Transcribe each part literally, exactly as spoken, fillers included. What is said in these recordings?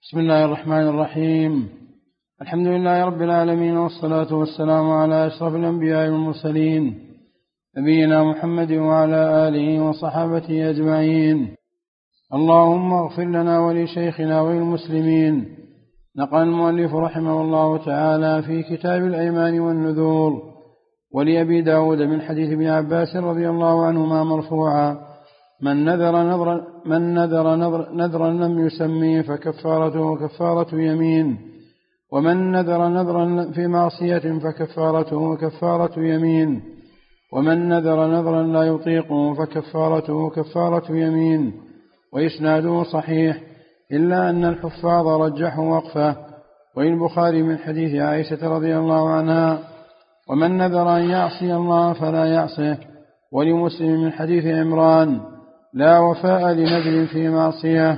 بسم الله الرحمن الرحيم. الحمد لله رب العالمين، والصلاة والسلام على أشرف الأنبياء والمرسلين، نبينا محمد وعلى آله وصحابته أجمعين. اللهم اغفر لنا ولشيخنا وللمسلمين. نقل المؤلف رحمه الله تعالى في كتاب الأيمان والنذور ولأبي داود من حديث ابن عباس رضي الله عنهما مرفوعا: من نذر نذرا من نذر نذر نذرا لم يسميه فكفارته كفارة يمين، ومن نذر نذرا في معصية فكفارته كفارة يمين، ومن نذر نذرا لا يطيقه فكفارته كفارة يمين. وإسناده صحيح، إلا أن الحفاظ رجحوا وقفه. وللبخاري من حديث عائشة رضي الله عنها: ومن نذر أن يعصي الله فلا يعصه. ولمسلم من حديث عمران: لا وفاء لنذر في معصية.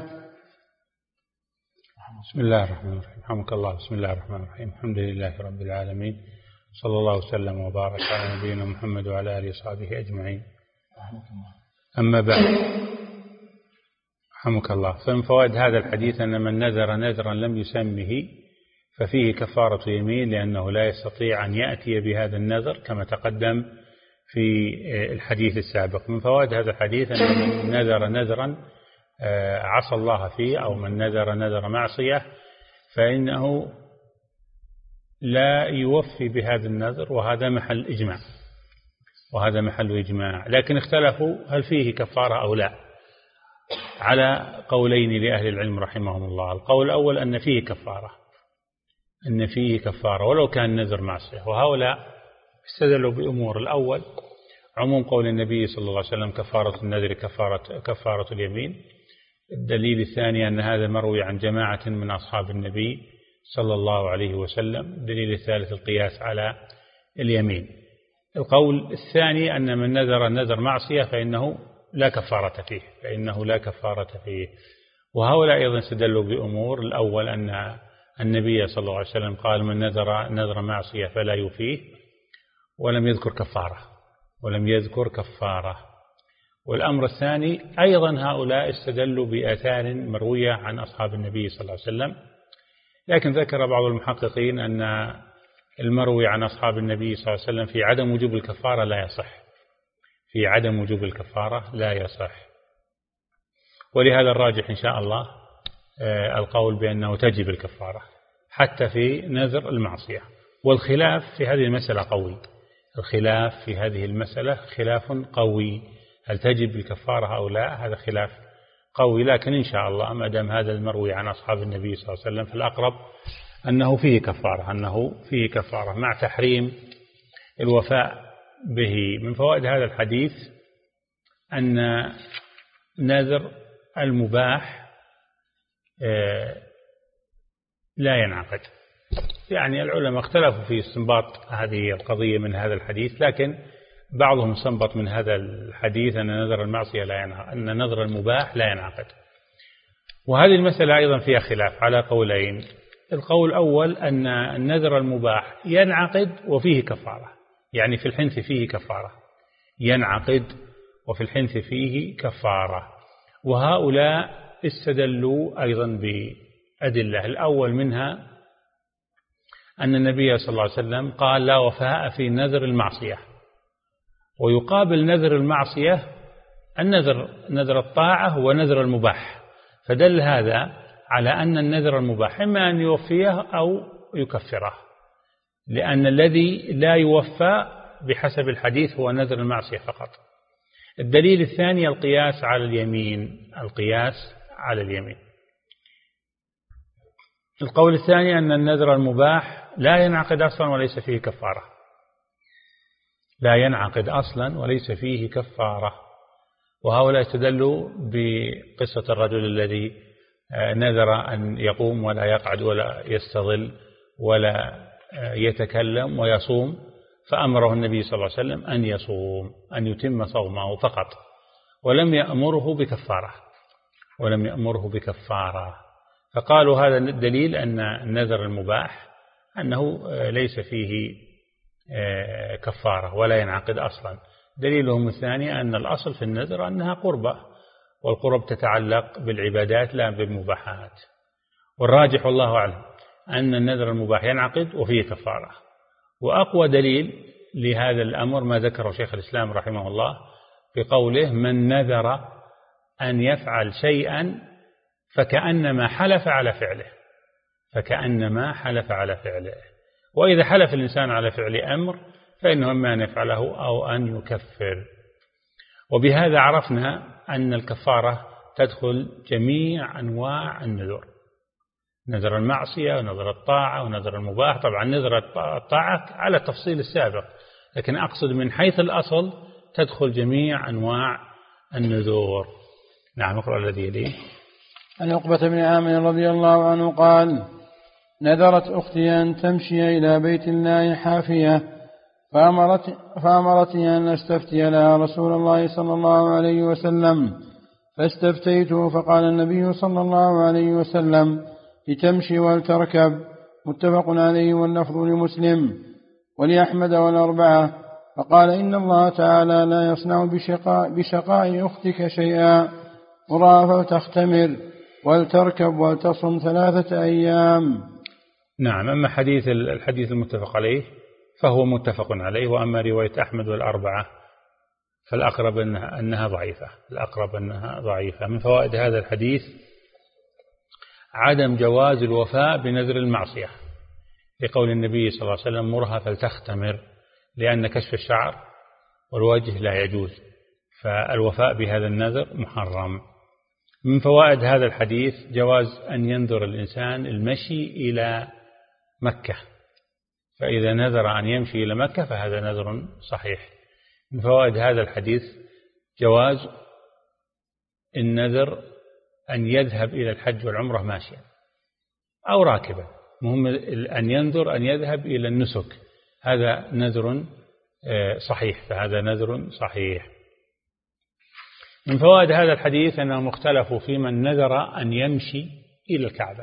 بسم الله الرحمن الرحيم. رحمك الله. بسم الله الرحمن الرحيم. الحمد لله رب العالمين، صلى الله وسلم وبارك على نبينا محمد وعلى آله وصحبه أجمعين. أما بعد، رحمك الله، فمن فوائد هذا الحديث أن من نذر نذرا لم يسمه ففيه كفارة يمين، لأنه لا يستطيع أن يأتي بهذا النذر كما تقدم في الحديث السابق. من فوائد هذا الحديث أن من نذر نذرا عصى الله فيه، أو من نذر نذر معصية، فإنه لا يوفي بهذا النذر، وهذا محل إجماع وهذا محل إجماع لكن اختلفوا هل فيه كفارة أو لا، على قولين لأهل العلم رحمهم الله. القول الأول أن فيه كفارة أن فيه كفارة ولو كان نذر معصية، وهؤلاء استدلوا بأمور. الأول عموم قول النبي صلى الله عليه وسلم: كفارة النذر كفارة, كفارة اليمين. الدليل الثاني أن هذا مروي عن جماعة من أصحاب النبي صلى الله عليه وسلم. الدليل الثالث القياس على اليمين. القول الثاني أن من نذر نذر معصية فإنه لا كفارة فيه فإنه لا كفارة فيه وهؤلاء أيضا استدلوا بأمور. الأول أن النبي صلى الله عليه وسلم قال: من نذر نذر معصية فلا يفيه، ولم يذكر كفارة ولم يذكر كفارة والأمر الثاني أيضا هؤلاء استدلوا بآثار مروية عن أصحاب النبي صلى الله عليه وسلم، لكن ذكر بعض المحققين أن المروي عن أصحاب النبي صلى الله عليه وسلم في عدم وجوب الكفارة لا يصح في عدم وجوب الكفارة لا يصح ولهذا الراجح إن شاء الله القول بأنه تجب الكفارة حتى في نذر المعصية. والخلاف في هذه المسألة قوي الخلاف في هذه المسألة خلاف قوي، هل تجب الكفارة أو لا؟ هذا خلاف قوي، لكن إن شاء الله ما دام هذا المروي عن أصحاب النبي صلى الله عليه وسلم فالأقرب أنه فيه كفارة أنه فيه كفارة مع تحريم الوفاء به. من فوائد هذا الحديث أن نذر المباح لا ينعقد. يعني العلماء اختلفوا في استنباط هذه القضية من هذا الحديث، لكن بعضهم استنبط من هذا الحديث أن نذر المعصية لا ينعقد أن نذر المباح لا ينعقد. وهذه المسألة أيضا فيها خلاف على قولين. القول الأول أن النذر المباح ينعقد وفيه كفارة، يعني في الحنث فيه كفارة ينعقد وفي الحنث فيه كفارة، وهؤلاء استدلوا أيضا بأدلة. الأول منها أن النبي صلى الله عليه وسلم قال: لا وفاء في نذر المعصية، ويقابل نذر المعصية النذر نذر الطاعة ونذر المباح، فدل هذا على أن النذر المباح إما أن يوفيه أو يكفره، لأن الذي لا يوفى بحسب الحديث هو نذر المعصية فقط. الدليل الثاني القياس على اليمين القياس على اليمين القول الثاني أن النذر المباح لا ينعقد أصلا وليس فيه كفارة لا ينعقد أصلا وليس فيه كفارة وهؤلاء استدلوا بقصة الرجل الذي نذر أن يقوم ولا يقعد ولا يستظل ولا يتكلم ويصوم، فأمره النبي صلى الله عليه وسلم أن يصوم أن يتم صومه فقط، ولم يأمره بكفارة ولم يأمره بكفارة فقالوا هذا الدليل أن النذر المباح أنه ليس فيه كفارة ولا ينعقد أصلا. دليلهم الثاني أن الأصل في النذر أنها قربة، والقرب تتعلق بالعبادات لا بالمباحات. والراجح والله أعلم أن النذر المباح ينعقد وفيه كفارة. وأقوى دليل لهذا الأمر ما ذكره شيخ الإسلام رحمه الله بقوله: من نذر أن يفعل شيئا فكأنما حلف على فعله، فكأنما حلف على فعله. وإذا حلف الإنسان على فعل أمر فإنه إما أن يفعله أو أن يكفر. وبهذا عرفنا أن الكفارة تدخل جميع أنواع النذر، نذر المعصية ونذر الطاعة ونذر المباح. طبعا نذر الطاعة على التفصيل السابق، لكن أقصد من حيث الأصل تدخل جميع أنواع النذور. نعم، اقرأ الذي يليه. عن عقبة بن عامر رضي الله عنه قال: نذرت أختي أن تمشي إلى بيت الله حافية، فأمرت فأمرتني أن أستفتي لها رسول الله صلى الله عليه وسلم، فاستفتيته فقال النبي صلى الله عليه وسلم: لتمشي ولتركب. متفق عليه واللفظ لمسلم ولأحمد والأربعة. فقال: إن الله تعالى لا يصنع بشقاء, بشقاء أختك شيئا، مرها فلتختمر ولتركب ولتصم ثلاثة أيام. نعم. أما حديث الحديث المتفق عليه فهو متفق عليه، وأما رواية أحمد والأربعة فالأقرب أنها, أنها ضعيفة الأقرب أنها ضعيفة. من فوائد هذا الحديث عدم جواز الوفاء بنذر المعصية، لقول النبي صلى الله عليه وسلم: مرها فلتختمر، لأن كشف الشعر والوجه لا يجوز، فالوفاء بهذا النذر محرم. من فوائد هذا الحديث جواز أن ينذر الإنسان المشي إلى مكة، فإذا نذر أن يمشي إلى مكة فهذا نذر صحيح. من فوائد هذا الحديث جواز النذر أن يذهب إلى الحج والعمرة ماشيا أو راكبا، مهم أن ينذر أن يذهب إلى النسك، هذا نذر صحيح، فهذا نذر صحيح. من فوائد هذا الحديث أنهم اختلفوا في من نذر أن يمشي إلى الكعبة،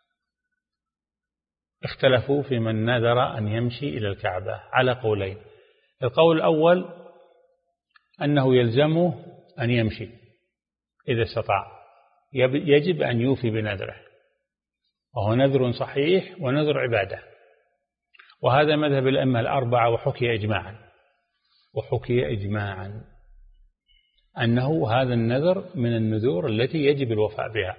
اختلفوا في من نذر أن يمشي إلى الكعبة على قولين. القول الأول أنه يلزمه أن يمشي إذا استطاع، يجب أن يوفي بنذره، وهو نذر صحيح ونذر عبادة، وهذا مذهب الأئمة الأربعة، وحكي إجماعا وحكي إجماعا أنه هذا النذر من النذور التي يجب الوفاء بها.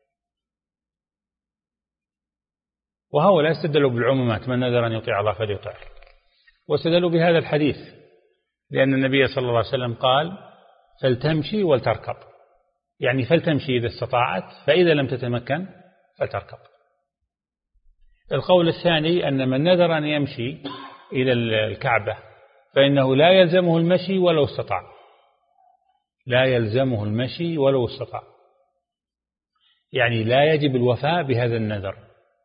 وهؤلاء استدلوا بالعمومات: من نذر أن يطيع الله فليطع، واستدلوا بهذا الحديث لأن النبي صلى الله عليه وسلم قال: فلتمشي ولتركب، يعني فلتمشي إذا استطاعت، فإذا لم تتمكن فلتركب. القول الثاني أن من نذر أن يمشي إلى الكعبة فإنه لا يلزمه المشي ولو استطاع، لا يلزمه المشي ولو استطاع، يعني لا يجب الوفاء بهذا النذر.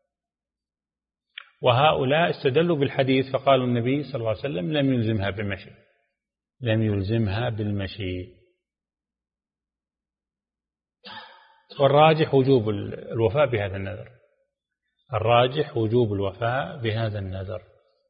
وهؤلاء استدلوا بالحديث فقالوا النبي صلى الله عليه وسلم لم يلزمها بالمشي، لم يلزمها بالمشي. والراجح وجوب الوفاء بهذا النذر، الراجح وجوب الوفاء بهذا النذر.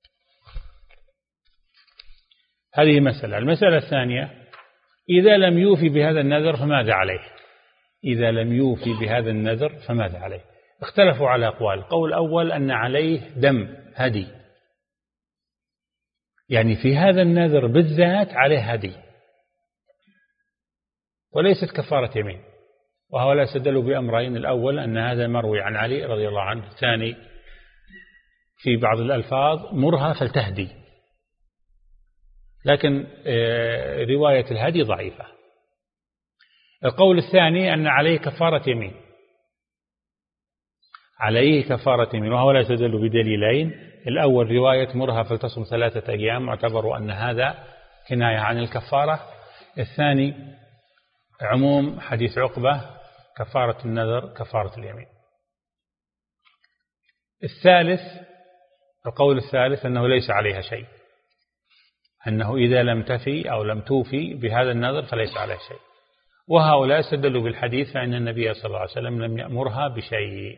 هذه مسألة. المسألة الثانية: إذا لم يوفي بهذا النذر فماذا عليه؟ إذا لم يوفي بهذا النذر فماذا عليه؟ اختلفوا على أقوال. القول الأول أن عليه دم هدي، يعني في هذا النذر بالذات عليه هدي وليست كفارة يمين. وهؤلاء استدلوا بأمرين: الأول أن هذا مروي عن علي رضي الله عنه، الثاني في بعض الألفاظ: مرها فلتهدي، لكن رواية الهدي ضعيفة. القول الثاني أن عليه كفارة يمين، عليه كفارة يمين، وهؤلاء استدلوا بدليلين: الأول رواية مرها فلتصم ثلاثة أيام، واعتبروا أن هذا كناية عن الكفارة. الثاني عموم حديث عقبة: كفارة النذر كفارة اليمين. الثالث القول الثالث أنه ليس عليها شيء، أنه إذا لم تفي أو لم توفي بهذا النذر فليس عليها شيء. وهؤلاء استدلوا بالحديث فإن النبي صلى الله عليه وسلم لم يأمرها بشيء.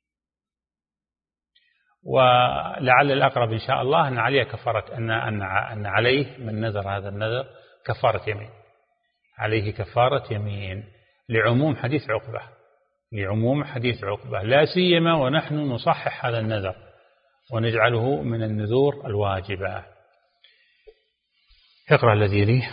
ولعل الأقرب إن شاء الله أن عليه كفارة، أن أن أن عليه من نذر هذا النذر كفارة يمين، عليه كفارة يمين لعموم حديث عقبة، لعموم حديث عقبة، لا سيما ونحن نصحح هذا النذر ونجعله من النذور الواجبة. اقرأ الذي يليه.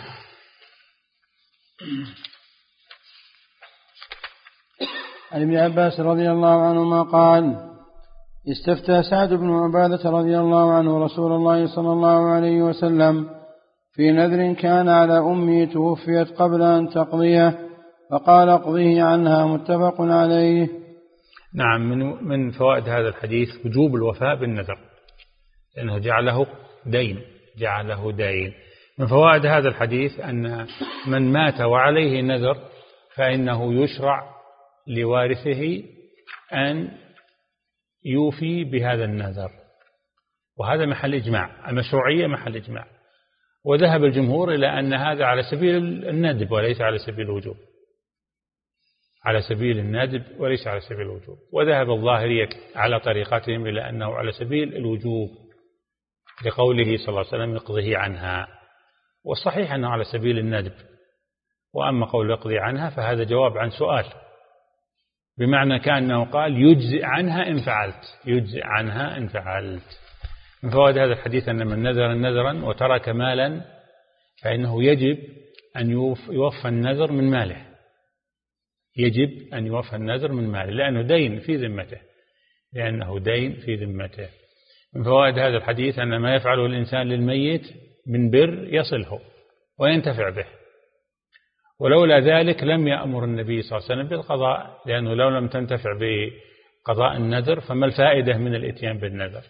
عن ابن عباس رضي الله عنهما قال: استفتى سعد بن عبادة رضي الله عنه رسول الله صلى الله عليه وسلم في نذر كان على أمي توفيت قبل أن تقضيه، فقال: اقضيه عنها. متفق عليه. نعم، من من فوائد هذا الحديث وجوب الوفاء بالنذر، لأنه جعله دين جعله دين. من فوائد هذا الحديث أن من مات وعليه نذر فإنه يشرع لوارثه أن يوفي بهذا النذر، وهذا محل إجماع، المشروعية محل إجماع. وذهب الجمهور إلى أن هذا على سبيل الندب وليس على سبيل الوجوب، على سبيل الندب وليس على سبيل الوجوب. وذهب الظاهرية على طريقتهم إلى أنه على سبيل الوجوب لقوله صلى الله عليه وسلم: اقضه عنها. والصحيح أنه على سبيل الندب. وأما قول اقضي عنها فهذا جواب عن سؤال، بمعنى كأنه قال: يجزئ عنها إن فعلت يجزئ عنها إن فعلت. من فوائد هذا الحديث أن من نذر نذرا وترك مالا فإنه يجب أن يوفى النذر من ماله، يجب أن يوفى النذر من ماله لأنه دين في ذمته لأنه دين في ذمته. من فوائد هذا الحديث أن ما يفعله الإنسان للميت من بر يصله وينتفع به، ولولا ذلك لم يأمر النبي صلى الله عليه وسلم بالقضاء، لأنه لو لم تنتفع بقضاء النذر فما الفائدة من الإتيان بالنذر.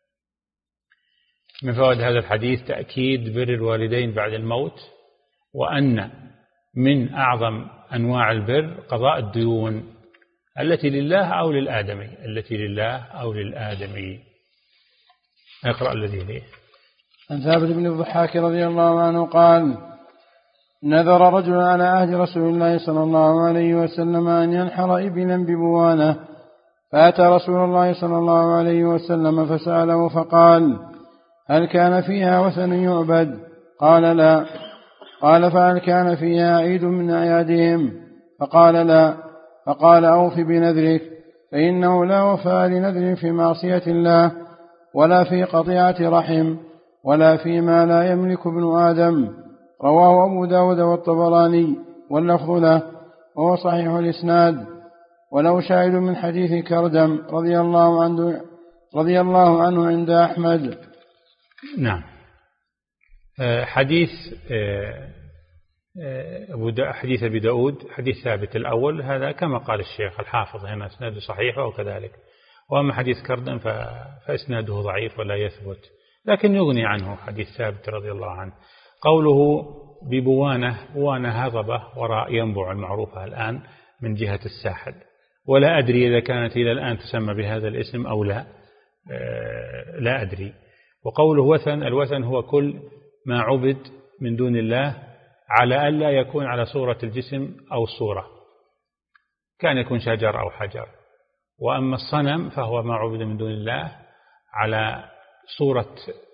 من فوائد هذا الحديث تأكيد بر الوالدين بعد الموت، وأن من أعظم أنواع البر قضاء الديون التي لله أو للآدمي التي لله أو للآدمي. اقرأ الذي ليه. عن ثابت بن الضحاك رضي الله عنه قال: نذر رجل على عهد رسول الله صلى الله عليه وسلم أن ينحر إبلا ببوانة، فأتى رسول الله صلى الله عليه وسلم فسأله فقال: هل كان فيها وثن يعبد؟ قال: لا. قال: فهل كان فيها عيد من أعيادهم؟ فقال: لا. فقال: أوف بنذرك، فإنه لا وفاء لنذر في معصية الله، ولا في قطيعة رحم، ولا فيما لا يملك ابن آدم. رواه أبو داود والطبراني واللفظ له، وهو صحيح الإسناد. ولو شاهد من حديث كردم رضي الله عنه رضي الله عنه عند أحمد. نعم. حديث حديث أبي داود حديث ثابت الأول، هذا كما قال الشيخ الحافظ هنا اسناده صحيح وكذلك. وأما حديث كردم فإسناده ضعيف ولا يثبت، لكن يغني عنه حديث ثابت رضي الله عنه. قوله ببوانة، بوانة هضبة وراء ينبع المعروفة الآن من جهة الساحل، ولا أدري إذا كانت إلى الآن تسمى بهذا الاسم أو لا، لا أدري. وقوله وثن، الوثن هو كل ما عبد من دون الله على ألا يكون على صورة الجسم أو الصورة، كان يكون شجر أو حجر. وأما الصنم فهو ما عبد من دون الله على صورة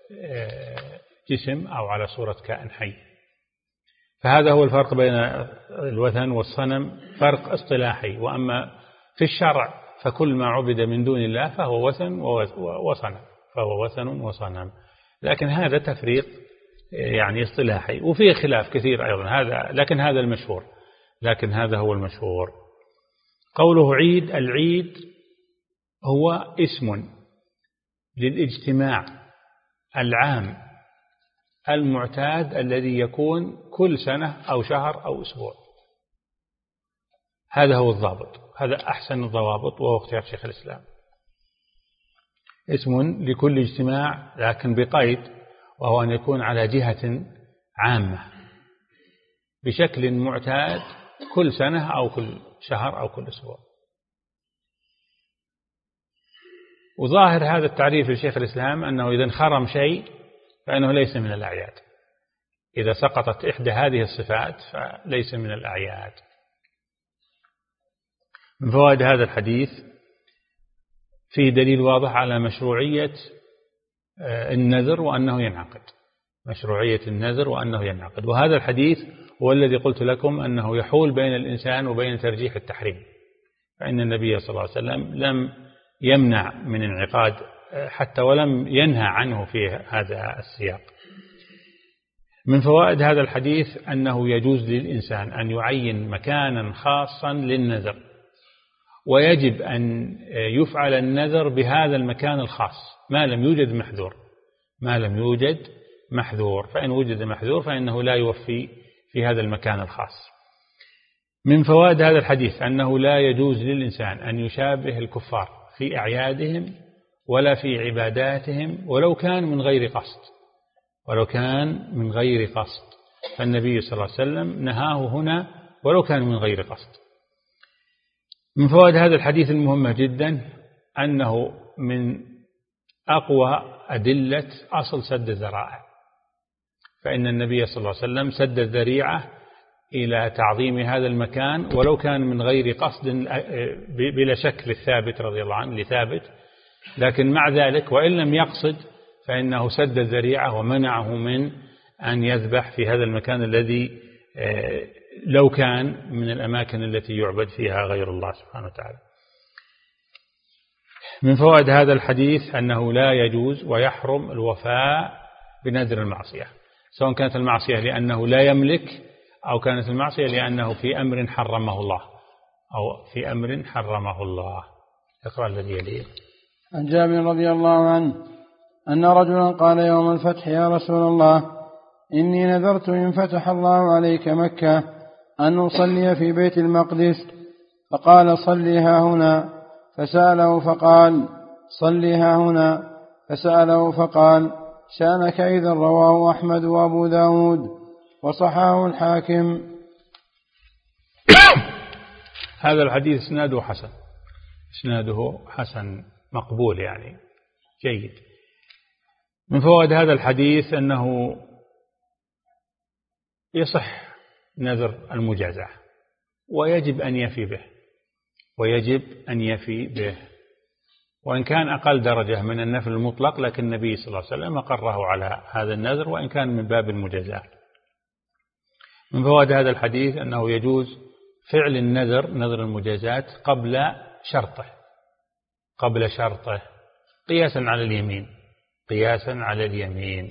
جسم أو على صورة كائن حي. فهذا هو الفرق بين الوثن والصنم، فرق اصطلاحي. وأما في الشرع فكل ما عبد من دون الله فهو وثن وصنم فهو وثن وصنم. لكن هذا تفريق يعني اصطلاحي، وفيه خلاف كثير أيضا، هذا لكن هذا المشهور لكن هذا هو المشهور. قوله عيد، العيد هو اسم للاجتماع العام المعتاد الذي يكون كل سنة أو شهر أو أسبوع. هذا هو الضابط، هذا أحسن الضوابط وهو اختيار شيخ الإسلام. اسم لكل اجتماع لكن بقيد، وهو أن يكون على جهة عامة بشكل معتاد كل سنة أو كل شهر أو كل أسبوع. وظاهر هذا التعريف لشيخ الإسلام أنه إذا انخرم شيء فإنه ليس من الأعياد، إذا سقطت إحدى هذه الصفات فليس من الأعياد. من فوائد هذا الحديث فيه دليل واضح على مشروعية النذر وأنه ينعقد، مشروعية النذر وأنه ينعقد. وهذا الحديث هو الذي قلت لكم أنه يحول بين الإنسان وبين ترجيح التحريم، فإن النبي صلى الله عليه وسلم لم يمنع من انعقاد حتى ولم ينهى عنه في هذا السياق. من فوائد هذا الحديث أنه يجوز للإنسان أن يعين مكانا خاصا للنذر، ويجب أن يفعل النذر بهذا المكان الخاص ما لم يوجد محذور ما لم يوجد محذور فإن وجد محذور فإنه لا يوفي في هذا المكان الخاص. من فوائد هذا الحديث أنه لا يجوز للإنسان أن يشابه الكفار في أعيادهم ولا في عباداتهم ولو كان من غير قصد ولو كان من غير قصد فالنبي صلى الله عليه وسلم نهاه هنا ولو كان من غير قصد. من فوائد هذا الحديث المهمة جدا أنه من أقوى أدلة أصل سد الذرائع، فإن النبي صلى الله عليه وسلم سد الذريعة إلى تعظيم هذا المكان ولو كان من غير قصد بلا شك للثابت رضي الله عنه لثابت، لكن مع ذلك وإن لم يقصد فإنه سد الذريعة ومنعه من أن يذبح في هذا المكان الذي لو كان من الأماكن التي يعبد فيها غير الله سبحانه وتعالى. من فوائد هذا الحديث أنه لا يجوز ويحرم الوفاء بنذر المعصية، سواء كانت المعصية لأنه لا يملك أو كانت المعصية لأنه في أمر حرمه الله أو في أمر حرمه الله. اقرأ الذي يليه. عن جابر رضي الله عنه أن رجلا قال يوم الفتح يا رسول الله إني نذرت إن فتح الله عليك مكة أن أصلي في بيت المقدس، فقال صليها هنا، فسأله فقال صليها هنا، فسأله فقال شأنك إذا. رواه أحمد وأبو داود وصححه الحاكم. هذا الحديث اسناده حسن اسناده حسن مقبول يعني جيد. من فوائد هذا الحديث أنه يصح نذر المجازة ويجب أن يفي به ويجب أن يفي به وإن كان أقل درجة من النفل المطلق، لكن النبي صلى الله عليه وسلم أقره على هذا النذر وإن كان من باب المجازاة. من فوائد هذا الحديث أنه يجوز فعل النذر نذر المجازات قبل شرطه قبل شرطه قياسا على اليمين قياسا على اليمين.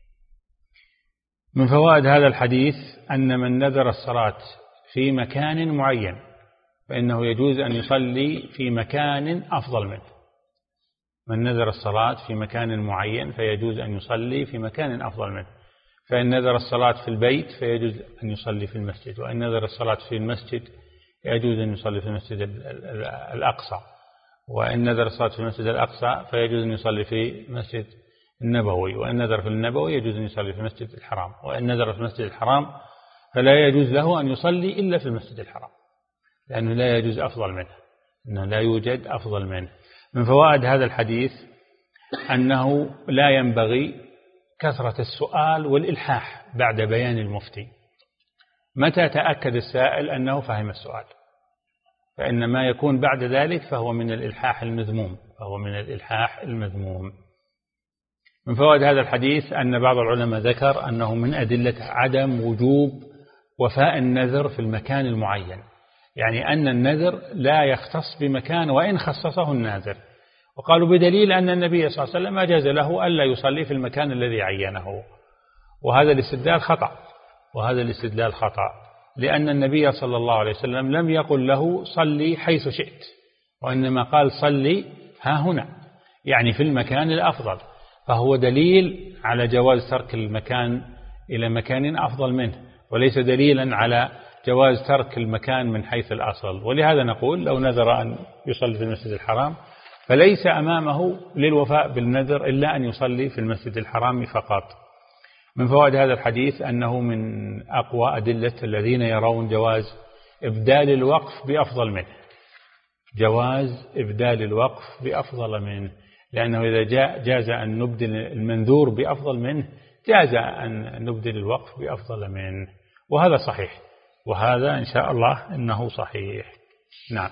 من فوائد هذا الحديث أن من نذر الصلاة في مكان معين فإنه يجوز أن يصلي في مكان أفضل منه. من نذر الصلاة في مكان معين فيجوز أن يصلي في مكان أفضل منه، فإن نذر الصلاة في البيت فيجوز أن يصلي في المسجد، وإن نذر الصلاة في المسجد يجوز أن يصلي في المسجد الأقصى، وإن نذر الصلاة في المسجد الأقصى فيجوز أن يصلي في المسجد النبوي، وإن نذر في النبوي يجوز أن يصلي في المسجد الحرام، وإن نذر في المسجد الحرام فلا يجوز له أن يصلي إلا في المسجد الحرام لأنه لا يجوز أفضل منه أنه لا يوجد أفضل منه. من فوائد هذا الحديث أنه لا ينبغي كثرة السؤال والإلحاح بعد بيان المفتي. متى تأكد السائل أنه فهم السؤال، فإن ما يكون بعد ذلك فهو من الإلحاح المذموم فهو من الإلحاح المذموم. من فوائد هذا الحديث أن بعض العلماء ذكر أنه من أدلة عدم وجوب وفاء النذر في المكان المعين، يعني أن النذر لا يختص بمكان وإن خصصه الناذر، وقالوا بدليل أن النبي صلى الله عليه وسلم أجاز له ألا يصلي في المكان الذي عينه، وهذا الاستدلال خطأ وهذا الاستدلال خطأ لأن النبي صلى الله عليه وسلم لم يقل له صلي حيث شئت، وإنما قال صلي ها هنا، يعني في المكان الأفضل، فهو دليل على جواز ترك المكان إلى مكان أفضل منه، وليس دليلا على جواز ترك المكان من حيث الأصل. ولهذا نقول لو نذر أن يصلي في المسجد الحرام فليس أمامه للوفاء بالنذر إلا أن يصلي في المسجد الحرام فقط. من فوائد هذا الحديث أنه من أقوى أدلة الذين يرون جواز إبدال الوقف بأفضل منه جواز إبدال الوقف بأفضل منه لأنه إذا جاء جاز أن نبدل المنذور بأفضل منه جاز أن نبدل الوقف بأفضل منه، وهذا صحيح، وهذا إن شاء الله إنه صحيح. نعم.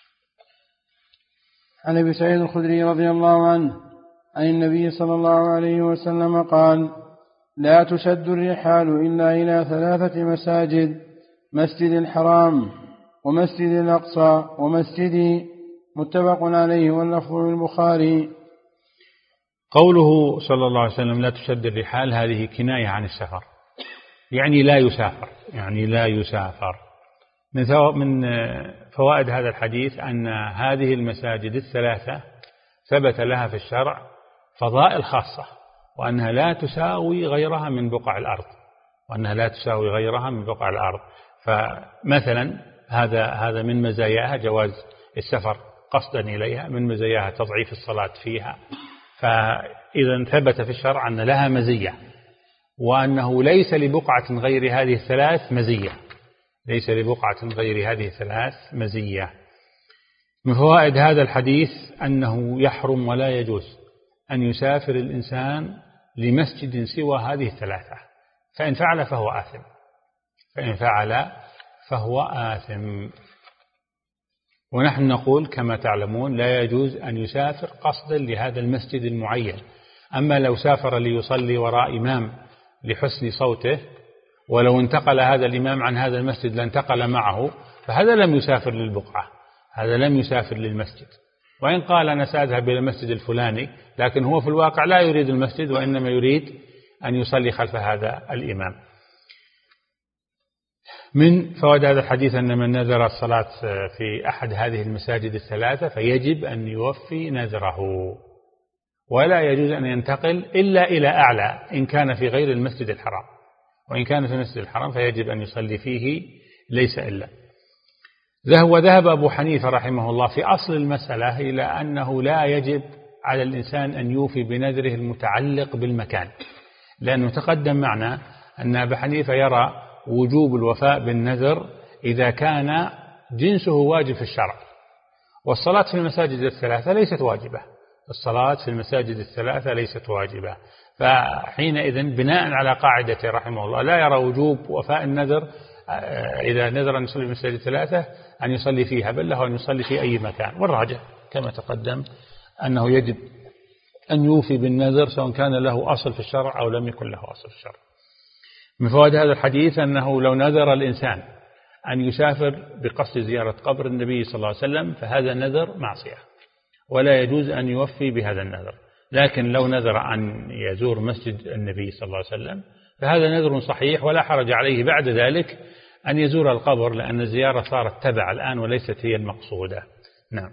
عن أبي سعيد الخدري رضي الله عنه عن النبي صلى الله عليه وسلم قال لا تشد الرحال إلا إلى ثلاثة مساجد: مسجد الحرام ومسجد الأقصى ومسجدي، متفق عليه واللفظ للبخاري. قوله صلى الله عليه وسلم لا تشد الرحال هذه كناية عن السفر، يعني لا يسافر، يعني لا يسافر. من فوائد هذا الحديث أن هذه المساجد الثلاثة ثبت لها في الشرع فضائل خاصة، وأنها لا تساوي غيرها من بقع الأرض، وأنها لا تساوي غيرها من بقع الأرض. فمثلا هذا هذا من مزاياها جواز السفر قصدا إليها، من مزاياها تضعيف الصلاة فيها. فإذا ثبت في الشرع أن لها مزية، وأنه ليس لبقعة غير هذه الثلاث مزية، ليس لبقعة غير هذه الثلاث مزية. من فوائد هذا الحديث أنه يحرم ولا يجوز أن يسافر الإنسان لمسجد سوى هذه الثلاثة، فإن فعل فهو آثم، فإن فعل فهو آثم. ونحن نقول كما تعلمون لا يجوز أن يسافر قصدا لهذا المسجد المعين. أما لو سافر ليصلي وراء إمام لحسن صوته، ولو انتقل هذا الإمام عن هذا المسجد لانتقل معه، فهذا لم يسافر للبقعة، هذا لم يسافر للمسجد. وإن قال أنا سأذهب إلى المسجد الفلاني، لكن هو في الواقع لا يريد المسجد، وإنما يريد أن يصلي خلف هذا الإمام. من فوائد هذا الحديث أن من نذر الصلاة في أحد هذه المساجد الثلاثة فيجب أن يوفي نذره، ولا يجوز أن ينتقل إلا إلى أعلى إن كان في غير المسجد الحرام، وإن كان في المسجد الحرام فيجب أن يصلي فيه ليس إلا. وذهب أبو حنيفة رحمه الله في أصل المسألة إلى أنه لا يجب على الإنسان أن يوفي بنذره المتعلق بالمكان، لأنه تقدم معنا أن أبو حنيفة يرى وجوب الوفاء بالنذر إذا كان جنسه واجب في الشرع، والصلاة في المساجد الثلاثة ليست واجبة، الصلاة في المساجد الثلاثة ليست واجبة. فحينئذ بناء على قاعدة رحمه الله لا يرى وجوب وفاء النذر إذا نذر أن يصلي في المساجد الثلاثة أن يصلي فيها، بل له أن يصلي في أي مكان. والراجح كما تقدم أنه يجب أن يوفي بالنذر سواء كان له أصل في الشرع أو لم يكن له أصل في الشرع. من فوائد هذا الحديث أنه لو نذر الإنسان أن يسافر بقصد زيارة قبر النبي صلى الله عليه وسلم فهذا نذر معصية، ولا يجوز أن يوفي بهذا النذر. لكن لو نذر أن يزور مسجد النبي صلى الله عليه وسلم فهذا نذر صحيح، ولا حرج عليه بعد ذلك أن يزور القبر، لأن الزيارة صارت تبع الآن وليست هي المقصودة. نعم.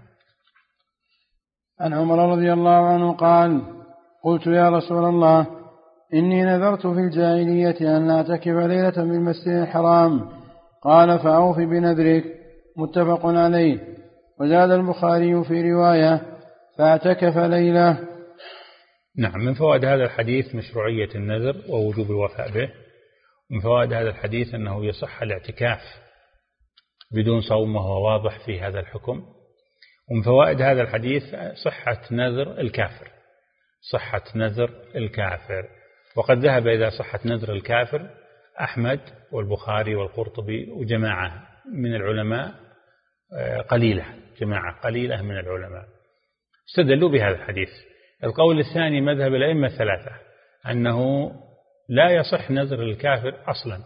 عن عمر رضي الله عنه قال: قلت يا رسول الله إني نذرت في الجاهلية أن أعتكف ليلة بالمسجد الحرام، قال: فأوف بنذرك، متفق عليه. وزاد البخاري في رواية: فاعتكف ليلة. نعم. من فوائد هذا الحديث مشروعية النذر ووجوب الوفاء به. من فوائد هذا الحديث أنه يصح الاعتكاف بدون صوم، وهو واضح في هذا الحكم. ومن فوائد هذا الحديث صحة نذر الكافر، صحة نذر الكافر. وقد ذهب إلى صحة نذر الكافر أحمد والبخاري والقرطبي وجماعة من العلماء قليلة، جماعة قليلة من العلماء استدلوا بهذا الحديث. القول الثاني مذهب الأئمة الثلاثة أنه لا يصح نذر الكافر أصلا،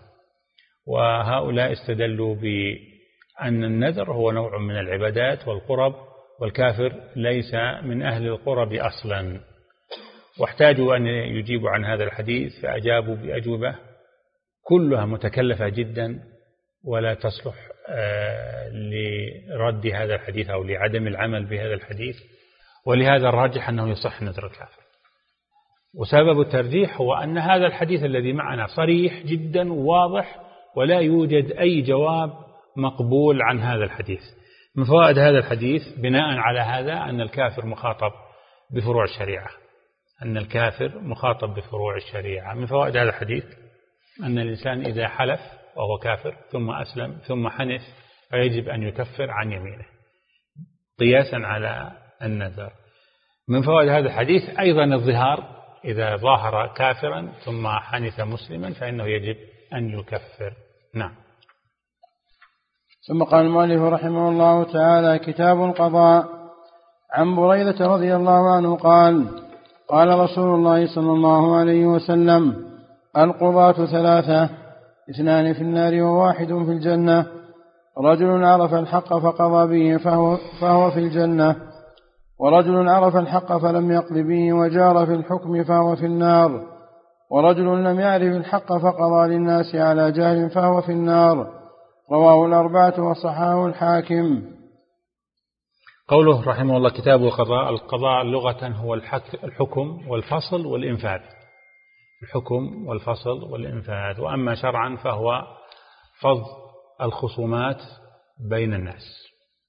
وهؤلاء استدلوا بأن النذر هو نوع من العبادات والقرب، والكافر ليس من أهل القرب أصلا. واحتاجوا أن يجيبوا عن هذا الحديث فأجابوا بأجوبة كلها متكلفة جدا ولا تصلح لرد هذا الحديث أو لعدم العمل بهذا الحديث. ولهذا الراجح أنه يصح نذر الكافر. وسبب الترجيح هو أن هذا الحديث الذي معنا صريح جدا وواضح، ولا يوجد أي جواب مقبول عن هذا الحديث. من فوائد هذا الحديث بناء على هذا أن الكافر مخاطب بفروع الشريعة، أن الكافر مخاطب بفروع الشريعة. من فوائد هذا الحديث أن الإنسان إذا حلف وهو كافر ثم أسلم ثم حنث فيجب أن يكفر عن يمينه قياسا على النذر. من فوائد هذا الحديث أيضا الظهار، إذا ظاهر كافرا ثم حنث مسلما فإنه يجب أن يكفر. نعم. ثم قال المؤلف رحمه الله تعالى: كتاب القضاء. عن بريدة رضي الله عنه قال: قال رسول الله صلى الله عليه وسلم: القضاة ثلاثة، اثنان في النار وواحد في الجنة. رجل عرف الحق فقضى به فهو, فهو في الجنة، ورجل عرف الحق فلم يقض به وجار في الحكم فهو في النار، ورجل لم يعرف الحق فقضى للناس على جهل فهو في النار. رواه الأربعة وصححه الحاكم. قوله رحمه الله كتاب القضاء. القضاء لغة هو الحكم والفصل والإنفاذ، الحكم والفصل والإنفاذ. وأما شرعا فهو فض الخصومات بين الناس،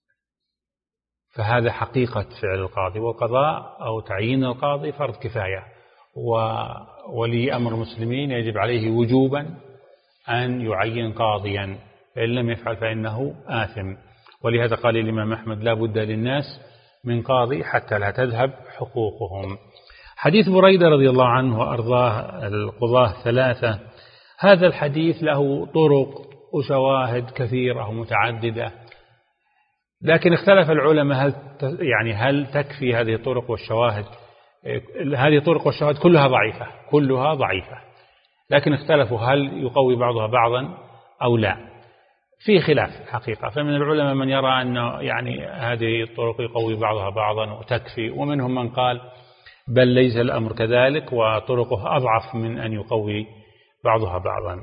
فهذا حقيقة فعل القاضي. والقضاء أو تعيين القاضي فرض كفاية، وولي أمر المسلمين يجب عليه وجوبا أن يعين قاضيا، فإن لم يفعل فإنه آثم. ولهذا قال الإمام أحمد لا بد للناس من قاضي حتى لا تذهب حقوقهم. حديث بريدة رضي الله عنه وأرضاه القضاة ثلاثة، هذا الحديث له طرق وشواهد كثيرة ومتعددة، لكن اختلف العلماء هل يعني هل تكفي هذه الطرق والشواهد. هذه الطرق والشواهد كلها ضعيفة كلها ضعيفة لكن اختلفوا هل يقوي بعضها بعضا أو لا، في خلاف حقيقة. فمن العلماء من يرى أنه يعني هذه الطرق يقوي بعضها بعضا وتكفي، ومنهم من قال بل ليس الأمر كذلك وطرقه أضعف من أن يقوي بعضها بعضا.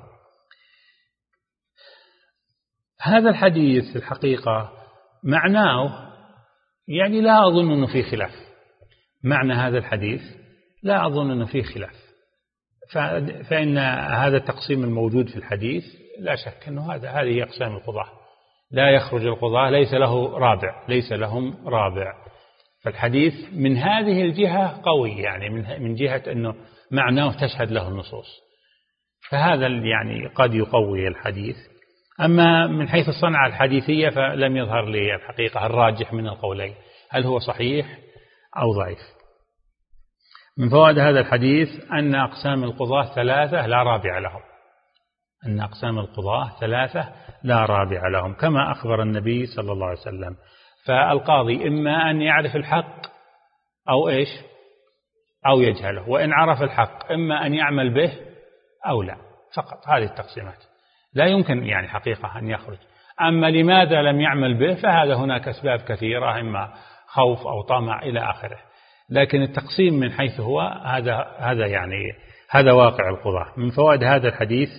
هذا الحديث الحقيقة معناه يعني لا أظن أنه فيه خلاف، معنى هذا الحديث لا أظن أنه فيه خلاف، فإن هذا التقسيم الموجود في الحديث لا شك أنه هذا هذه أقسام القضاة، لا يخرج القضاة ليس له رابع، ليس لهم رابع. فالحديث من هذه الجهة قوي، يعني من من جهة أنه معناه تشهد له النصوص، فهذا يعني قد يقوي الحديث. أما من حيث الصنعة الحديثية فلم يظهر لي الحقيقة الراجح من القولين، هل هو صحيح أو ضعيف. من فوائد هذا الحديث أن أقسام القضاة ثلاثة لا رابع لهم، أن أقسام القضاة ثلاثة لا رابع لهم كما أخبر النبي صلى الله عليه وسلم. فالقاضي إما أن يعرف الحق أو إيش أو يجهله، وإن عرف الحق إما أن يعمل به أو لا، فقط هذه التقسيمات، لا يمكن يعني حقيقة أن يخرج. أما لماذا لم يعمل به فهذا هناك أسباب كثيرة، إما خوف أو طمع إلى آخره، لكن التقسيم من حيث هو هذا هذا يعني هذا واقع القضاة. من فوائد هذا الحديث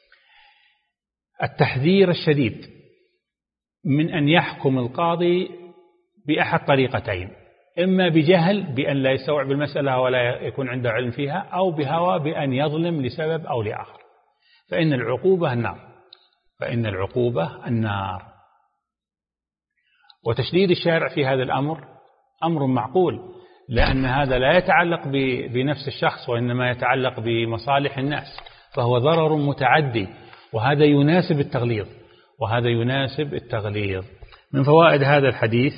التحذير الشديد من أن يحكم القاضي بأحد طريقتين، إما بجهل بأن لا يستوعب المسألة ولا يكون عنده علم فيها، أو بهوى بأن يظلم لسبب أو لآخر، فإن العقوبة النار فإن العقوبة النار. وتشديد الشارع في هذا الأمر أمر معقول، لأن هذا لا يتعلق بنفس الشخص وإنما يتعلق بمصالح الناس، فهو ضرر متعدي، وهذا يناسب التغليظ وهذا يناسب التغليظ. من فوائد هذا الحديث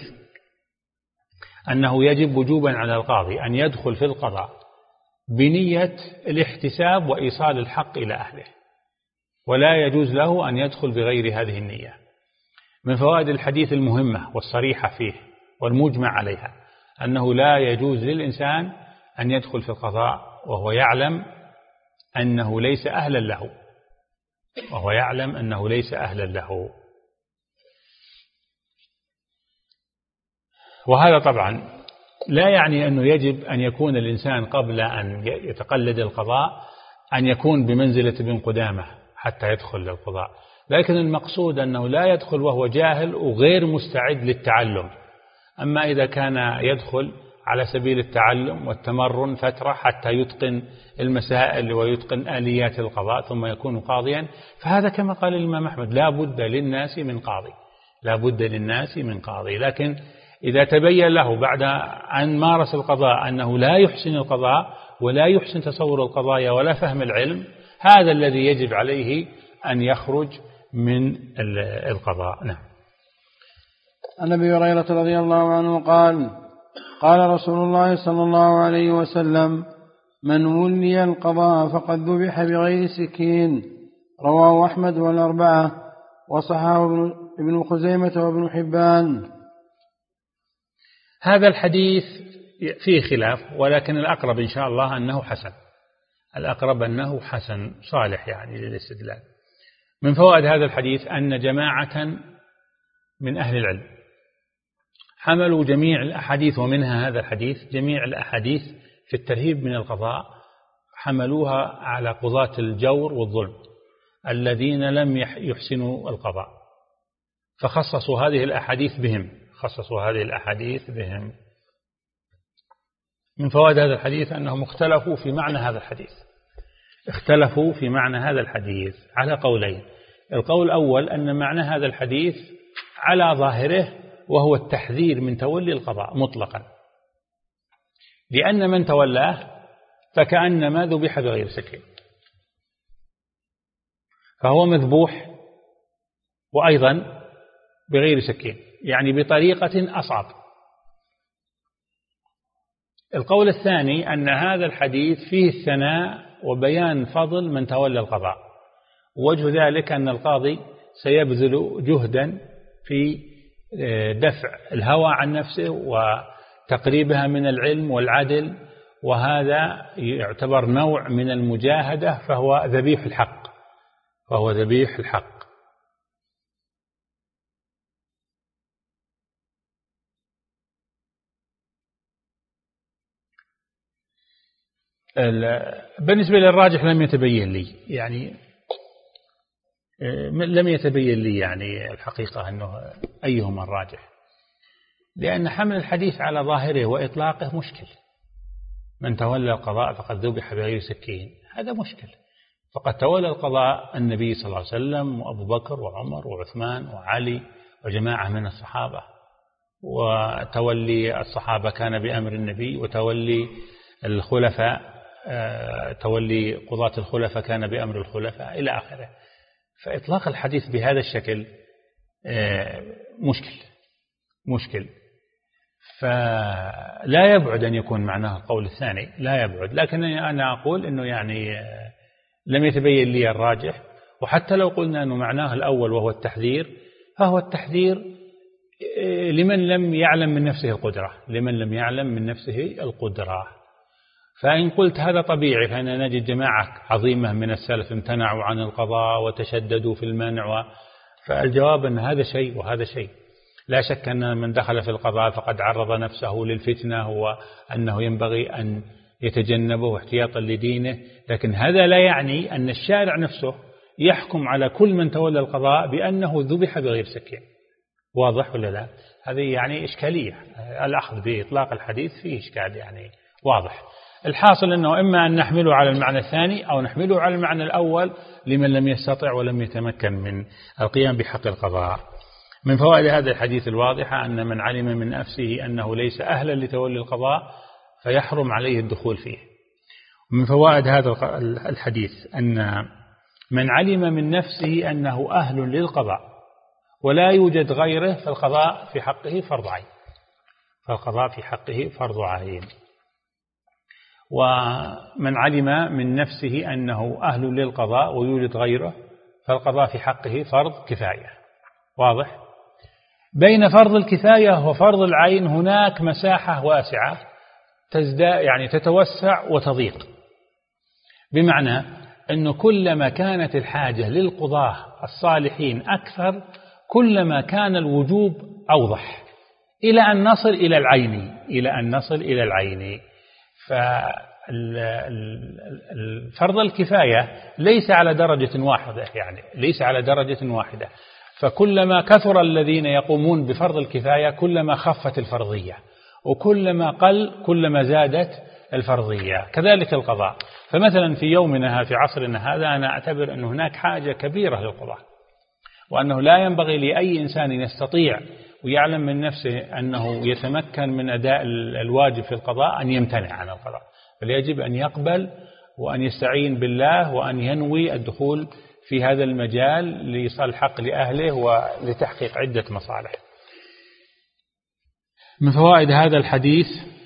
أنه يجب وجوبا على القاضي أن يدخل في القضاء بنية الاحتساب وإيصال الحق إلى أهله، ولا يجوز له أن يدخل بغير هذه النية. من فوائد الحديث المهمة والصريحة فيه والمجمع عليها أنه لا يجوز للإنسان أن يدخل في القضاء وهو يعلم أنه ليس أهلا له وهو يعلم أنه ليس أهلا له. وهذا طبعا لا يعني أنه يجب أن يكون الإنسان قبل أن يتقلد القضاء أن يكون بمنزلة ابن قدامة حتى يدخل للقضاء، لكن المقصود أنه لا يدخل وهو جاهل وغير مستعد للتعلم. أما إذا كان يدخل على سبيل التعلم والتمرن فترة حتى يتقن المسائل ويتقن آليات القضاء ثم يكون قاضيا، فهذا كما قال الإمام أحمد لا بد للناس من قاضي لا بد للناس من قاضي. لكن إذا تبين له بعد أن مارس القضاء أنه لا يحسن القضاء ولا يحسن تصور القضايا ولا فهم العلم، هذا الذي يجب عليه أن يخرج من القضاء. نعم. عن أبي هريرة رضي الله عنه قال قال رسول الله صلى الله عليه وسلم من ولي القضاء فقد ذبح بغير سكين. رواه أحمد والأربعة وصححه ابن خزيمة وابن حبان. هذا الحديث فيه خلاف، ولكن الأقرب إن شاء الله أنه حسن الأقرب أنه حسن صالح يعني للاستدلال. من فوائد هذا الحديث أن جماعة من أهل العلم حملوا جميع الأحاديث، ومنها هذا الحديث، جميع الأحاديث في الترهيب من القضاء حملوها على قضاة الجور والظلم الذين لم يحسنوا القضاء، فخصصوا هذه الأحاديث بهم خصصوا هذه الأحاديث بهم. من فوائد هذا الحديث أنهم اختلفوا في معنى هذا الحديث اختلفوا في معنى هذا الحديث على قولين. القول الأول أن معنى هذا الحديث على ظاهره، وهو التحذير من تولي القضاء مطلقا، لأن من تولاه فكأنما ذبح بغير سكين، فهو مذبوح وأيضا بغير سكين، يعني بطريقة أصعب. القول الثاني أن هذا الحديث فيه الثناء وبيان فضل من تولى القضاء، ووجه ذلك أن القاضي سيبذل جهدا في دفع الهوى عن نفسه وتقريبها من العلم والعدل، وهذا يعتبر نوع من المجاهدة، فهو ذبيح الحق فهو ذبيح الحق. بالنسبة للراجح لم يتبين لي يعني لم يتبين لي يعني الحقيقة أنه أيهما الراجح، لأن حمل الحديث على ظاهره وإطلاقه مشكل. من تولى القضاء فقد ذبح بغير سكين، هذا مشكل. فقد تولى القضاء النبي صلى الله عليه وسلم وأبو بكر وعمر وعثمان وعلي وجماعة من الصحابة، وتولي الصحابة كان بأمر النبي، وتولي الخلفاء تولي قضاة الخلفاء كان بأمر الخلفاء إلى آخره. فإطلاق الحديث بهذا الشكل مشكل مشكل فلا يبعد أن يكون معناه القول الثاني، لا يبعد، لكن أنا أقول أنه يعني لم يتبين لي الراجح. وحتى لو قلنا أنه معناه الأول وهو التحذير، فهو التحذير لمن لم يعلم من نفسه القدرة لمن لم يعلم من نفسه القدرة. فإن قلت هذا طبيعي، فإن نجد جماعة عظيمة من السلف امتنعوا عن القضاء وتشددوا في المنع، فالجواب أن هذا شيء وهذا شيء. لا شك أن من دخل في القضاء فقد عرض نفسه للفتنة، وأنه ينبغي أن يتجنبه احتياطا لدينه، لكن هذا لا يعني أن الشارع نفسه يحكم على كل من تولى القضاء بأنه ذبح بغير سكين. واضح ولا لا؟ هذه يعني إشكالية. الأخذ بإطلاق الحديث فيه إشكال يعني واضح. الحاصل أنه إما أن نحمله على المعنى الثاني أو نحمله على المعنى الأول لمن لم يستطع ولم يتمكن من القيام بحق القضاء. من فوائد هذا الحديث الواضحة أن من علم من نفسه أنه ليس أهلا لتولي القضاء فيحرم عليه الدخول فيه. ومن فوائد هذا الحديث أن من علم من نفسه أنه أهل للقضاء ولا يوجد غيره فالقضاء في حقه فرض عين فالقضاء في حقه فرض عين. ومن علم من نفسه أنه أهل للقضاء ويوجد غيره فالقضاء في حقه فرض كفاية. واضح؟ بين فرض الكفاية وفرض العين هناك مساحة واسعة تزداد يعني تتوسع وتضيق، بمعنى أنه كلما كانت الحاجة للقضاة الصالحين أكثر كلما كان الوجوب أوضح، إلى أن نصل إلى العين إلى أن نصل إلى العين. فالفرض الكفاية ليس على درجة واحدة يعني ليس على درجة واحدة فكلما كثر الذين يقومون بفرض الكفاية كلما خفت الفرضية، وكلما قل كلما زادت الفرضية. كذلك القضاء. فمثلا في يومنا في عصرنا هذا أنا أعتبر أن هناك حاجة كبيرة للقضاء، وأنه لا ينبغي لأي إنسان يستطيع ويعلم من نفسه أنه يتمكن من أداء الواجب في القضاء أن يمتنع عن القضاء، بل يجب أن يقبل وأن يستعين بالله وأن ينوي الدخول في هذا المجال لإيصال الحق لأهله ولتحقيق عدة مصالح. من فوائد هذا الحديث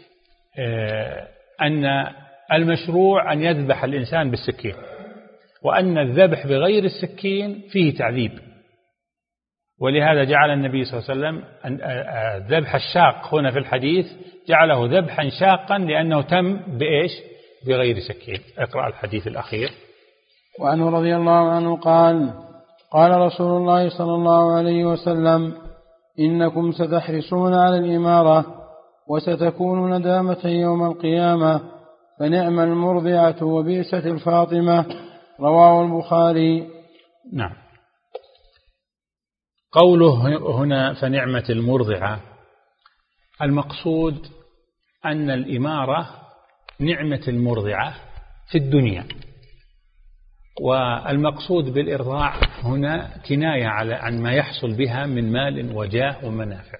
أن المشروع أن يذبح الإنسان بالسكين، وأن الذبح بغير السكين فيه تعذيب، ولهذا جعل النبي صلى الله عليه وسلم الذبح الشاق هنا في الحديث جعله ذبحا شاقا لأنه تم بإيش؟ بغير سكين. اقرأ الحديث الأخير. وعنه رضي الله عنه قال: قال رسول الله صلى الله عليه وسلم: إنكم ستحرصون على الإمارة وستكون ندامة يوم القيامة، فنعم المرضعة وبئست الفاطمة. رواه البخاري. نعم. قوله هنا فنعمة المرضعة، المقصود أن الإمارة نعمة المرضعة في الدنيا، والمقصود بالإرضاع هنا كناية على عن ما يحصل بها من مال وجاه ومنافع،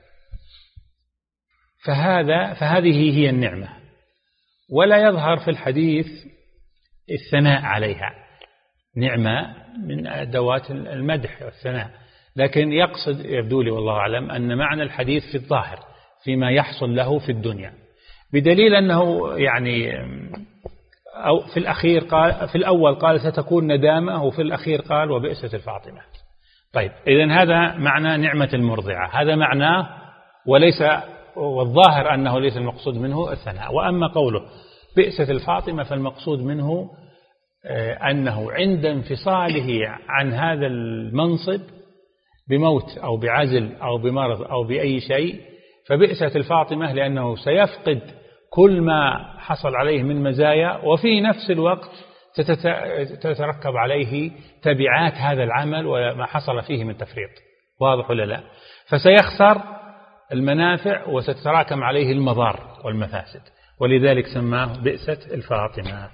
فهذا فهذه هي النعمة. ولا يظهر في الحديث الثناء عليها، نعمة من أدوات المدح والثناء، لكن يقصد يبدو لي والله أعلم أن معنى الحديث في الظاهر فيما يحصل له في الدنيا، بدليل أنه يعني أو في الأخير قال في الأول قال ستكون ندامة، وفي الأخير قال وبئست الفاطمة. طيب إذن هذا معنى نعمة المرضعة، هذا معناه، وليس والظاهر أنه ليس المقصود منه الثناء. وأما قوله بئست الفاطمة فالمقصود منه أنه عند انفصاله عن هذا المنصب بموت أو بعزل أو بمرض أو بأي شيء، فبئست الفاطمة لأنه سيفقد كل ما حصل عليه من مزايا، وفي نفس الوقت تتركب عليه تبعات هذا العمل وما حصل فيه من تفريط. واضح ولا لا؟ فسيخسر المنافع وستتراكم عليه المضار والمفاسد، ولذلك سماه بئست الفاطمة.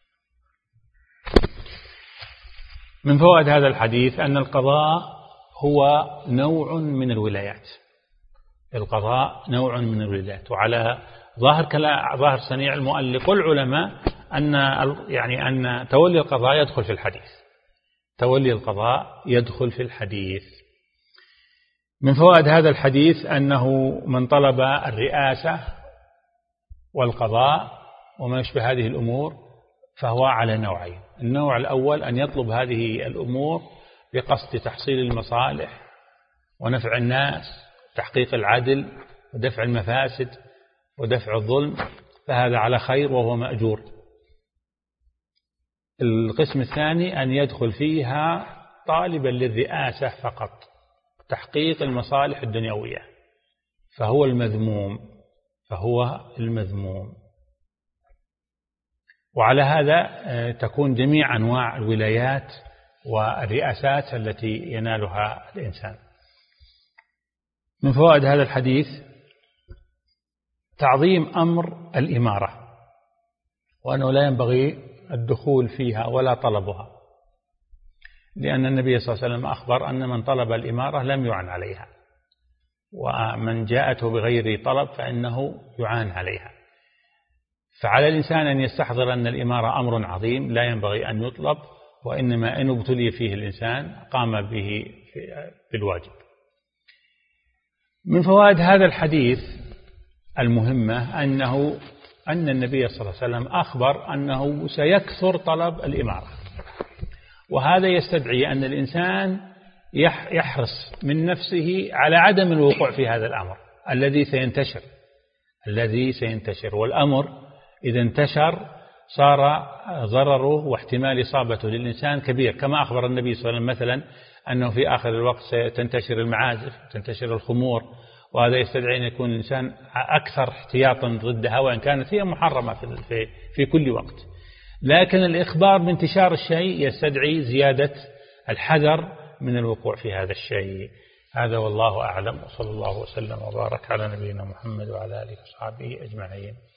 من فوائد هذا الحديث أن القضاء هو نوع من الولايات، القضاء نوع من الولايات، وعلى ظاهر كلا ظاهر صنيع المؤلف والعلماء أن يعني أن تولي القضاء يدخل في الحديث، تولي القضاء يدخل في الحديث. من فوائد هذا الحديث أنه من طلب الرئاسة والقضاء وما يشبه هذه الأمور فهو على نوعين. النوع الأول أن يطلب هذه الأمور بقصد تحصيل المصالح ونفع الناس، تحقيق العدل ودفع المفاسد ودفع الظلم، فهذا على خير وهو مأجور. القسم الثاني أن يدخل فيها طالبا للرئاسة فقط، تحقيق المصالح الدنيوية، فهو المذموم فهو المذموم. وعلى هذا تكون جميع أنواع الولايات والرئاسات التي ينالها الإنسان. من فوائد هذا الحديث تعظيم أمر الإمارة، وأنه لا ينبغي الدخول فيها ولا طلبها، لأن النبي صلى الله عليه وسلم أخبر أن من طلب الإمارة لم يعن عليها، ومن جاءته بغير طلب فإنه يعان عليها. فعلى الإنسان أن يستحضر أن الإمارة أمر عظيم لا ينبغي أن يطلب، وإنما إن ابتلي فيه الإنسان قام به بالواجب. من فوائد هذا الحديث المهمة أنه أن النبي صلى الله عليه وسلم أخبر أنه سيكثر طلب الإمارة، وهذا يستدعي أن الإنسان يحرص من نفسه على عدم الوقوع في هذا الأمر الذي سينتشر الذي سينتشر والأمر إذا انتشر صار ضرره واحتمال إصابته للإنسان كبير، كما أخبر النبي صلى الله عليه وسلم مثلا أنه في آخر الوقت ستنتشر المعازف، تنتشر الخمور، وهذا يستدعي أن يكون الإنسان أكثر احتياطا ضدها، وإن كانت هي محرمة في, في كل وقت. لكن الإخبار بانتشار الشيء يستدعي زيادة الحذر من الوقوع في هذا الشيء. هذا والله أعلم، وصلى الله وسلم وبارك على نبينا محمد وعلى آله وصحبه أجمعين.